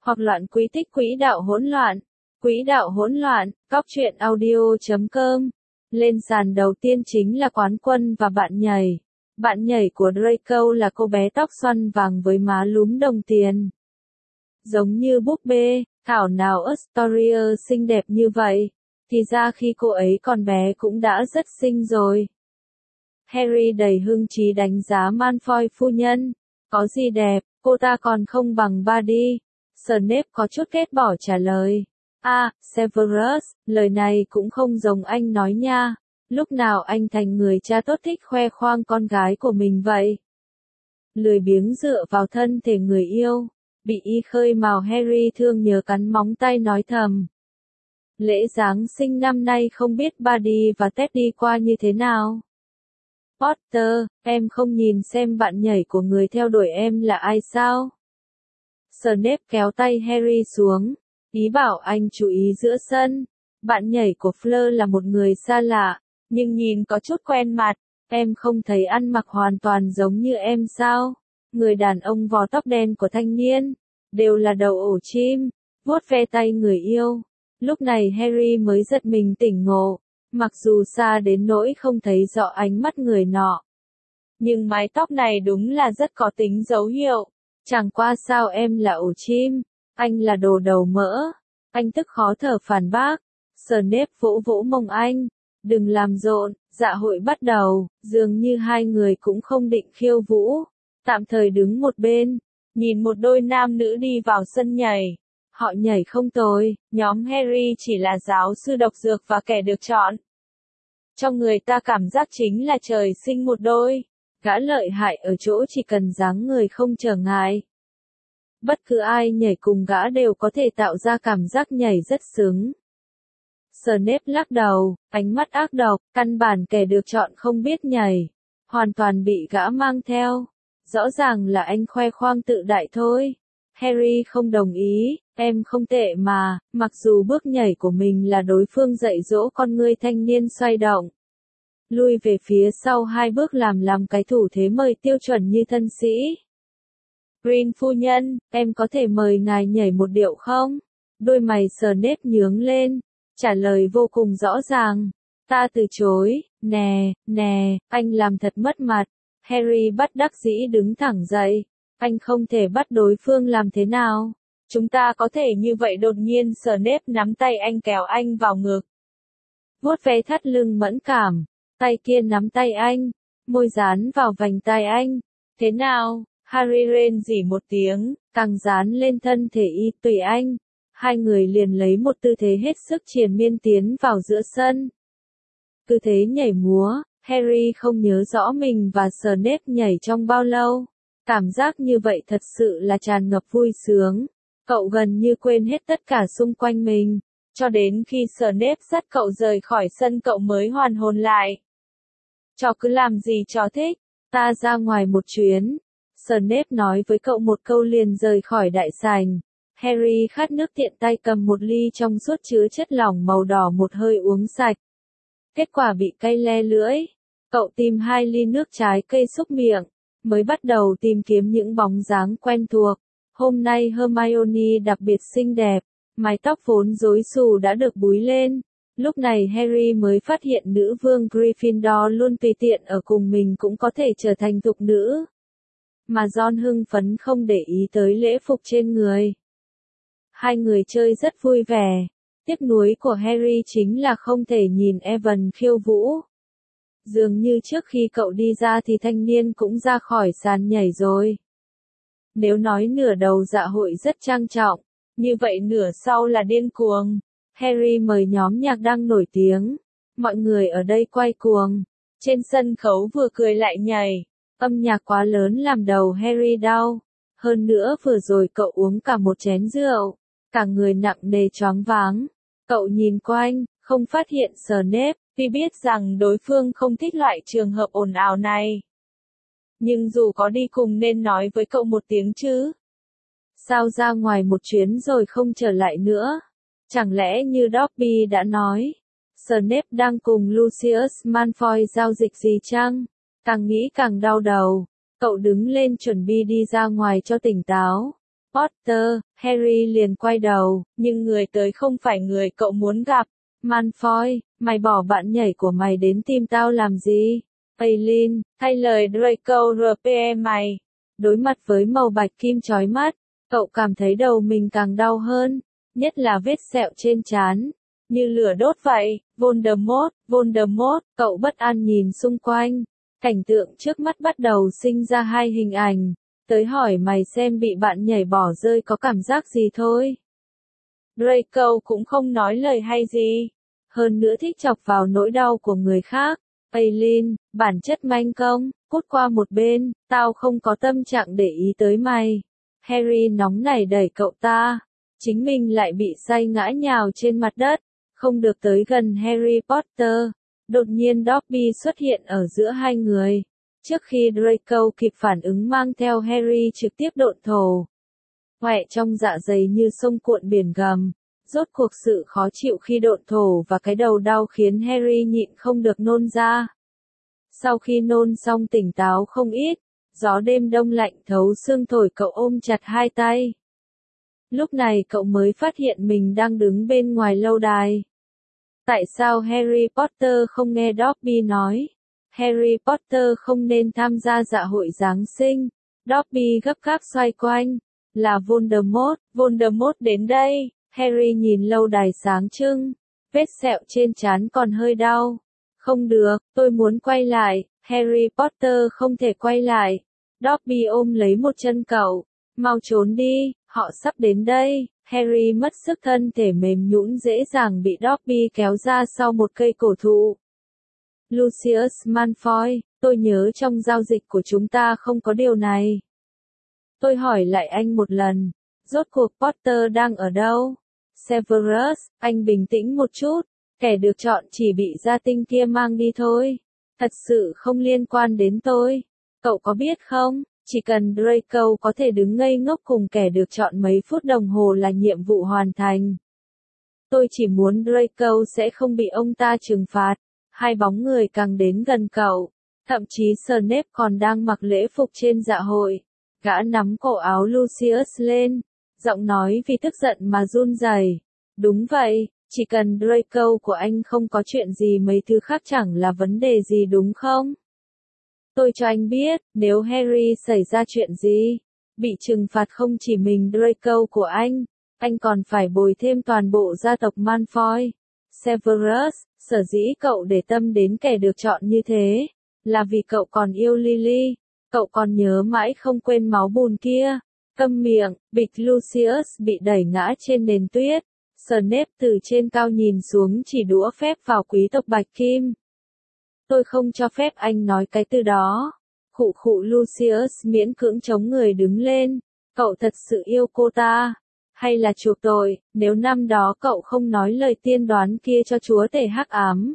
hoặc loạn quỹ tích quỹ đạo hỗn loạn. Quỹ đạo hỗn loạn, Cóc audio.com. Lên sàn đầu tiên chính là Quán Quân và Bạn Nhảy. Bạn Nhảy của Draco là cô bé tóc xoăn vàng với má lúm đồng tiền. Giống như búp bê, thảo nào Astoria xinh đẹp như vậy, thì ra khi cô ấy còn bé cũng đã rất xinh rồi. Harry đầy hưng trí đánh giá Malfoy phu nhân. Có gì đẹp, cô ta còn không bằng Barty. Snape có chút ghét bỏ trả lời. Severus, lời này cũng không giống anh nói nha. Lúc nào anh thành người cha tốt thích khoe khoang con gái của mình vậy? Lười biếng dựa vào thân thể người yêu. Bị y khơi mào Harry thương nhớ cắn móng tay nói thầm. Lễ Giáng sinh năm nay không biết Barty và Ted đi qua như thế nào? Potter, em không nhìn xem bạn nhảy của người theo đuổi em là ai sao? Snape kéo tay Harry xuống, ý bảo anh chú ý giữa sân. Bạn nhảy của Fleur là một người xa lạ, nhưng nhìn có chút quen mặt. Em không thấy ăn mặc hoàn toàn giống như em sao? Người đàn ông vò tóc đen của thanh niên, đều là đầu ổ chim, vuốt ve tay người yêu. Lúc này Harry mới giật mình tỉnh ngộ, mặc dù xa đến nỗi không thấy rõ ánh mắt người nọ. Nhưng mái tóc này đúng là rất có tính dấu hiệu. Chẳng qua sao em là ổ chim, anh là đồ đầu mỡ. Anh tức khó thở phản bác. Snape vỗ vỗ mông anh. Đừng làm rộn, dạ hội bắt đầu. Dường như hai người cũng không định khiêu vũ. Tạm thời đứng một bên, nhìn một đôi nam nữ đi vào sân nhảy. Họ nhảy không tồi, nhóm Harry chỉ là giáo sư độc dược và kẻ được chọn. Trong người ta cảm giác chính là trời sinh một đôi. Gã lợi hại ở chỗ chỉ cần dáng người không trở ngại. Bất cứ ai nhảy cùng gã đều có thể tạo ra cảm giác nhảy rất sướng. Snape lắc đầu, ánh mắt ác độc, căn bản kẻ được chọn không biết nhảy. Hoàn toàn bị gã mang theo. Rõ ràng là anh khoe khoang tự đại thôi. Harry không đồng ý, em không tệ mà, mặc dù bước nhảy của mình là đối phương dạy dỗ con ngươi thanh niên xoay động. Lui về phía sau 2 bước làm cái thủ thế mời tiêu chuẩn như thân sĩ. Green phu nhân, em có thể mời ngài nhảy một điệu không? Đôi mày Snape nhướng lên, trả lời vô cùng rõ ràng. Ta từ chối, nè, anh làm thật mất mặt. Harry bất đắc dĩ đứng thẳng dậy. Anh không thể bắt đối phương làm thế nào? Chúng ta có thể như vậy đột nhiên Snape nắm tay anh kéo anh vào ngực. Vuốt ve thắt lưng mẫn cảm. Tay kia nắm tay anh, môi dán vào vành tai anh. Thế nào? Harry rên rỉ một tiếng, càng dán lên thân thể y tùy anh. Hai người liền lấy một tư thế hết sức triền miên tiến vào giữa sân. Tư thế nhảy múa, Harry không nhớ rõ mình và Snape nhảy trong bao lâu. Cảm giác như vậy thật sự là tràn ngập vui sướng. Cậu gần như quên hết tất cả xung quanh mình. Cho đến khi Snape dắt cậu rời khỏi sân cậu mới hoàn hồn lại. Trò cứ làm gì trò thích, ta ra ngoài một chuyến. Snape nói với cậu một câu liền rời khỏi đại sảnh. Harry khát nước tiện tay cầm một ly trong suốt chứa chất lỏng màu đỏ một hơi uống sạch. Kết quả bị cay le lưỡi. Cậu tìm 2 ly nước trái cây xúc miệng, mới bắt đầu tìm kiếm những bóng dáng quen thuộc. Hôm nay Hermione đặc biệt xinh đẹp, mái tóc vốn rối xù đã được búi lên. Lúc này Harry mới phát hiện nữ vương Gryffindor luôn tùy tiện ở cùng mình cũng có thể trở thành thục nữ. Mà Ron hưng phấn không để ý tới lễ phục trên người. Hai người chơi rất vui vẻ. Tiếc nuối của Harry chính là không thể nhìn Evan khiêu vũ. Dường như trước khi cậu đi ra thì thanh niên cũng ra khỏi sàn nhảy rồi. Nếu nói nửa đầu dạ hội rất trang trọng, như vậy nửa sau là điên cuồng. Harry mời nhóm nhạc đang nổi tiếng. Mọi người ở đây quay cuồng. Trên sân khấu vừa cười lại nhảy. Âm nhạc quá lớn làm đầu Harry đau. Hơn nữa vừa rồi cậu uống cả một chén rượu. Cả người nặng nề choáng váng. Cậu nhìn quanh, không phát hiện Snape, vì biết rằng đối phương không thích loại trường hợp ồn ào này. Nhưng dù có đi cùng nên nói với cậu một tiếng chứ. Sao ra ngoài một chuyến rồi không trở lại nữa? Chẳng lẽ như Dobby đã nói, Snape đang cùng Lucius Malfoy giao dịch gì chăng? Càng nghĩ càng đau đầu. Cậu đứng lên chuẩn bị đi ra ngoài cho tỉnh táo. Potter, Harry liền quay đầu, nhưng người tới không phải người cậu muốn gặp. Malfoy, mày bỏ bạn nhảy của mày đến tìm tao làm gì? Aileen, thay lời Draco RPE mày. Đối mặt với màu bạch kim chói mắt, cậu cảm thấy đầu mình càng đau hơn, nhất là vết sẹo trên trán, như lửa đốt vậy. Voldemort, Voldemort, cậu bất an nhìn xung quanh, cảnh tượng trước mắt bắt đầu sinh ra hai hình ảnh, tới hỏi mày xem bị bạn nhảy bỏ rơi có cảm giác gì thôi. Draco cũng không nói lời hay gì, hơn nữa thích chọc vào nỗi đau của người khác. Aileen, bản chất manh công, cút qua một bên, tao không có tâm trạng để ý tới mày. Harry nóng nảy đẩy cậu ta, chính mình lại bị say ngã nhào trên mặt đất, không được tới gần Harry Potter. Đột nhiên Dobby xuất hiện ở giữa hai người, trước khi Draco kịp phản ứng mang theo Harry trực tiếp độn thổ. Quẹ trong dạ dày như sông cuộn biển gầm. Rốt cuộc sự khó chịu khi độn thổ và cái đầu đau khiến Harry nhịn không được nôn ra. Sau khi nôn xong tỉnh táo không ít, gió đêm đông lạnh thấu xương thổi cậu ôm chặt hai tay. Lúc này cậu mới phát hiện mình đang đứng bên ngoài lâu đài. Tại sao Harry Potter không nghe Dobby nói? Harry Potter không nên tham gia dạ hội Giáng sinh. Dobby gấp gáp xoay quanh. Là Voldemort, Voldemort đến đây. Harry nhìn lâu đài sáng trưng, vết sẹo trên trán còn hơi đau. Không được, tôi muốn quay lại. Harry Potter không thể quay lại. Dobby ôm lấy một chân cậu. Mau trốn đi, họ sắp đến đây. Harry mất sức, thân thể mềm nhũn dễ dàng bị Dobby kéo ra sau một cây cổ thụ. Lucius Malfoy, tôi nhớ trong giao dịch của chúng ta không có điều này. Tôi hỏi lại anh một lần, rốt cuộc Potter đang ở đâu? Severus, anh bình tĩnh một chút, kẻ được chọn chỉ bị gia tinh kia mang đi thôi. Thật sự không liên quan đến tôi. Cậu có biết không, chỉ cần Draco có thể đứng ngây ngốc cùng kẻ được chọn mấy phút đồng hồ là nhiệm vụ hoàn thành. Tôi chỉ muốn Draco sẽ không bị ông ta trừng phạt. Hai bóng người càng đến gần cậu, thậm chí Snape còn đang mặc lễ phục trên dạ hội. Gã nắm cổ áo Lucius lên, giọng nói vì tức giận mà run rẩy. Đúng vậy, chỉ cần Draco của anh không có chuyện gì mấy thứ khác chẳng là vấn đề gì đúng không? Tôi cho anh biết, nếu Harry xảy ra chuyện gì, bị trừng phạt không chỉ mình Draco của anh còn phải bồi thêm toàn bộ gia tộc Malfoy. Severus, sở dĩ cậu để tâm đến kẻ được chọn như thế, là vì cậu còn yêu Lily, cậu còn nhớ mãi không quên máu bùn kia. Câm miệng, bịch. Lucius bị đẩy ngã trên nền tuyết. Snape từ trên cao nhìn xuống chỉ đũa phép vào quý tộc Bạch Kim. Tôi không cho phép anh nói cái từ đó. Khụ khụ. Lucius miễn cưỡng chống người đứng lên. Cậu thật sự yêu cô ta? Hay là chuộc tội, nếu năm đó cậu không nói lời tiên đoán kia cho chúa tể hắc ám?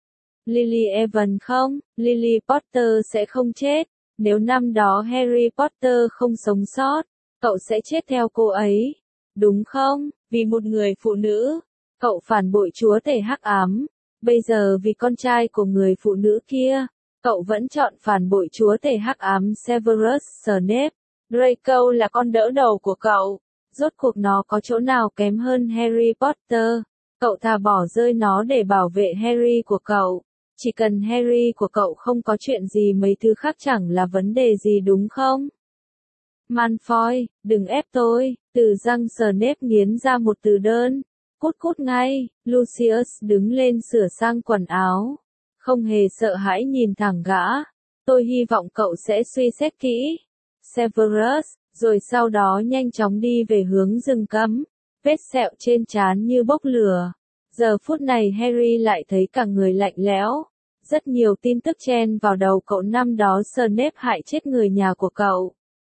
Lily Evans không, Lily Potter sẽ không chết. Nếu năm đó Harry Potter không sống sót, cậu sẽ chết theo cô ấy. Đúng không? Vì một người phụ nữ, cậu phản bội chúa tể hắc ám. Bây giờ vì con trai của người phụ nữ kia, cậu vẫn chọn phản bội chúa tể hắc ám. Severus Snape, Draco là con đỡ đầu của cậu. Rốt cuộc nó có chỗ nào kém hơn Harry Potter? Cậu thà bỏ rơi nó để bảo vệ Harry của cậu. Chỉ cần Harry của cậu không có chuyện gì mấy thứ khác chẳng là vấn đề gì đúng không? Malfoy, đừng ép tôi. Từ răng Snape nghiến ra một từ đơn. Cút cút ngay. Lucius đứng lên sửa sang quần áo, không hề sợ hãi nhìn thẳng gã. Tôi hy vọng cậu sẽ suy xét kỹ. Severus, rồi sau đó nhanh chóng đi về hướng rừng cấm. Vết sẹo trên trán như bốc lửa. Giờ phút này Harry lại thấy cả người lạnh lẽo. Rất nhiều tin tức chen vào đầu cậu. Năm đó Snape hại chết người nhà của cậu.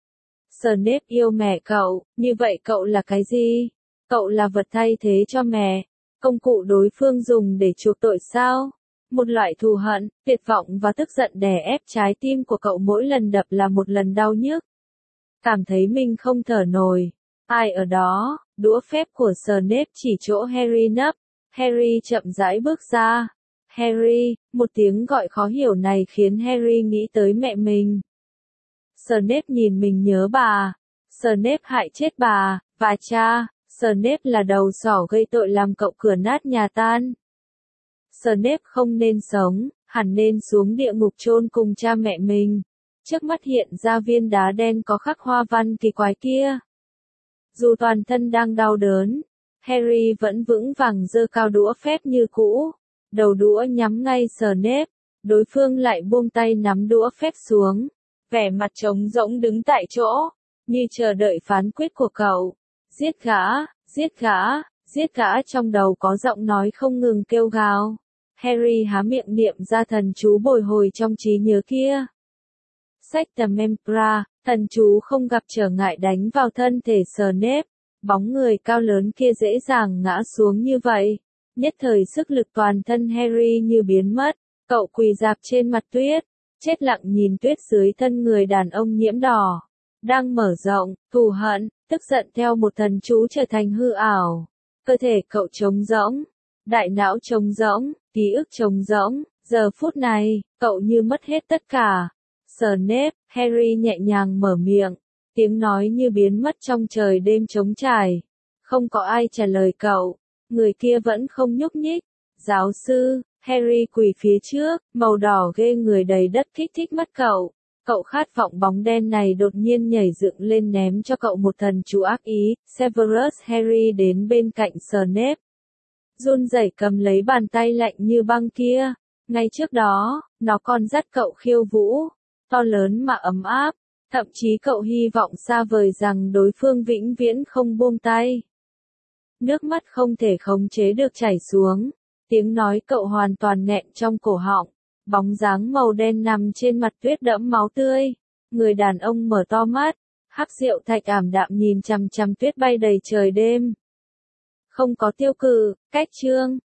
Snape yêu mẹ cậu, như vậy cậu là cái gì? Cậu là vật thay thế cho mẹ, công cụ đối phương dùng để chuộc tội sao? Một loại thù hận, tuyệt vọng và tức giận đè ép trái tim của cậu, mỗi lần đập là một lần đau nhức. Cảm thấy mình không thở nổi. Ai ở đó? Đũa phép của Snape chỉ chỗ Harry nấp. Harry chậm rãi bước ra. Harry, một tiếng gọi khó hiểu này khiến Harry nghĩ tới mẹ mình. Snape nhìn mình nhớ bà. Snape hại chết bà, và cha. Snape là đầu sỏ gây tội làm cậu cửa nát nhà tan. Snape không nên sống, hẳn nên xuống địa ngục chôn cùng cha mẹ mình. Trước mắt hiện ra viên đá đen có khắc hoa văn kỳ quái kia. Dù toàn thân đang đau đớn, Harry vẫn vững vàng giơ cao đũa phép như cũ. Đầu đũa nhắm ngay Snape, đối phương lại buông tay nắm đũa phép xuống. Vẻ mặt trống rỗng đứng tại chỗ, như chờ đợi phán quyết của cậu. Giết gã, giết gã, giết gã, trong đầu có giọng nói không ngừng kêu gào. Harry há miệng niệm ra thần chú bồi hồi trong trí nhớ kia. Sách tầm Empra, thần chú không gặp trở ngại đánh vào thân thể Snape. Bóng người cao lớn kia dễ dàng ngã xuống như vậy. Nhất thời sức lực toàn thân Harry như biến mất. Cậu quỳ rạp trên mặt tuyết, chết lặng nhìn tuyết dưới thân người đàn ông nhiễm đỏ. Đang mở rộng, thù hận, tức giận theo một thần chú trở thành hư ảo. Cơ thể cậu trống rỗng, đại não trống rỗng, ký ức trống rỗng. Giờ phút này, cậu như mất hết tất cả. Snape, Harry nhẹ nhàng mở miệng, tiếng nói như biến mất trong trời đêm trống trải. Không có ai trả lời cậu, người kia vẫn không nhúc nhích. Giáo sư, Harry quỳ phía trước, màu đỏ ghê người đầy đất kích thích mắt cậu. Cậu khát vọng bóng đen này đột nhiên nhảy dựng lên ném cho cậu một thần chú ác ý. Severus Harry đến bên cạnh Snape, run rẩy cầm lấy bàn tay lạnh như băng kia. Ngay trước đó, nó còn dắt cậu khiêu vũ, to lớn mà ấm áp. Thậm chí cậu hy vọng xa vời rằng đối phương vĩnh viễn không buông tay. Nước mắt không thể khống chế được chảy xuống. Tiếng nói cậu hoàn toàn nghẹn trong cổ họng. Bóng dáng màu đen nằm trên mặt tuyết đẫm máu tươi. Người đàn ông mở to mắt. Hắc Diệu Thạch ảm đạm nhìn chằm chằm tuyết bay đầy trời đêm. Không có tiêu cự, cách chương.